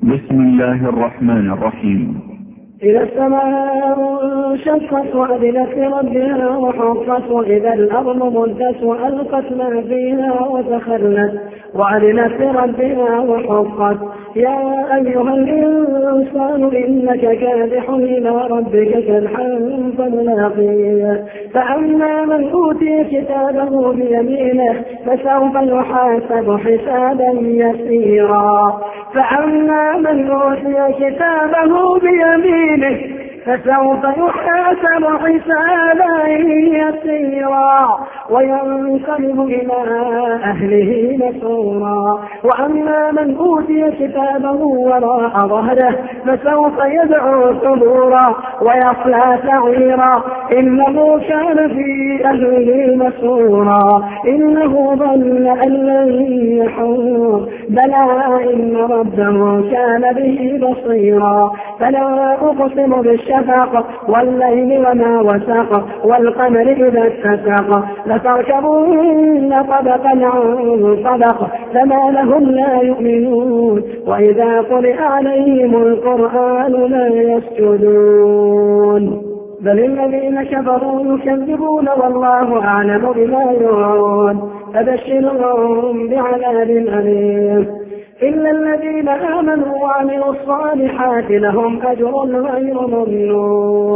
بسم الله الرحمن الرحيم. إذا السماء انشقت وأذنت لربها وحقت وإذا الأرض مدت وألقت ما فيها وتخلت وأذنت لربها وحقت. يا أيها الإنسان إنك كادح إلى ربك كدحا فملاقيه. فأما من أوتي كتابه بيمينه فسوف يحاسب حسابا يسيرا. فأما من أوتي كتابه بيمينه فسوف يحاسب حسابا يسيرا وينقلب إلى أهله مسرورا. وأما من أوتي كتابه وراء ظهره فسوف يدعو ثبورا ويصلى سعيرا إنه كان في أهله مسرورا إنه ظن أن لن يحور بلى إن ربه كان به بصيرا. فلا أقسم بالشفق والليل وما وسق والقمر إذا اتسق لتركبن طبقا عن طبق فما لهم لا يؤمنون وإذا قرئ عليهم القرآن لا يسجدون بل الذين كفروا يكذبون والله أعلم بما يوعون فبشرهم بعذاب أليم. إلا الذين آمنوا وعملوا الصالحات لهم أجر غير ممنون.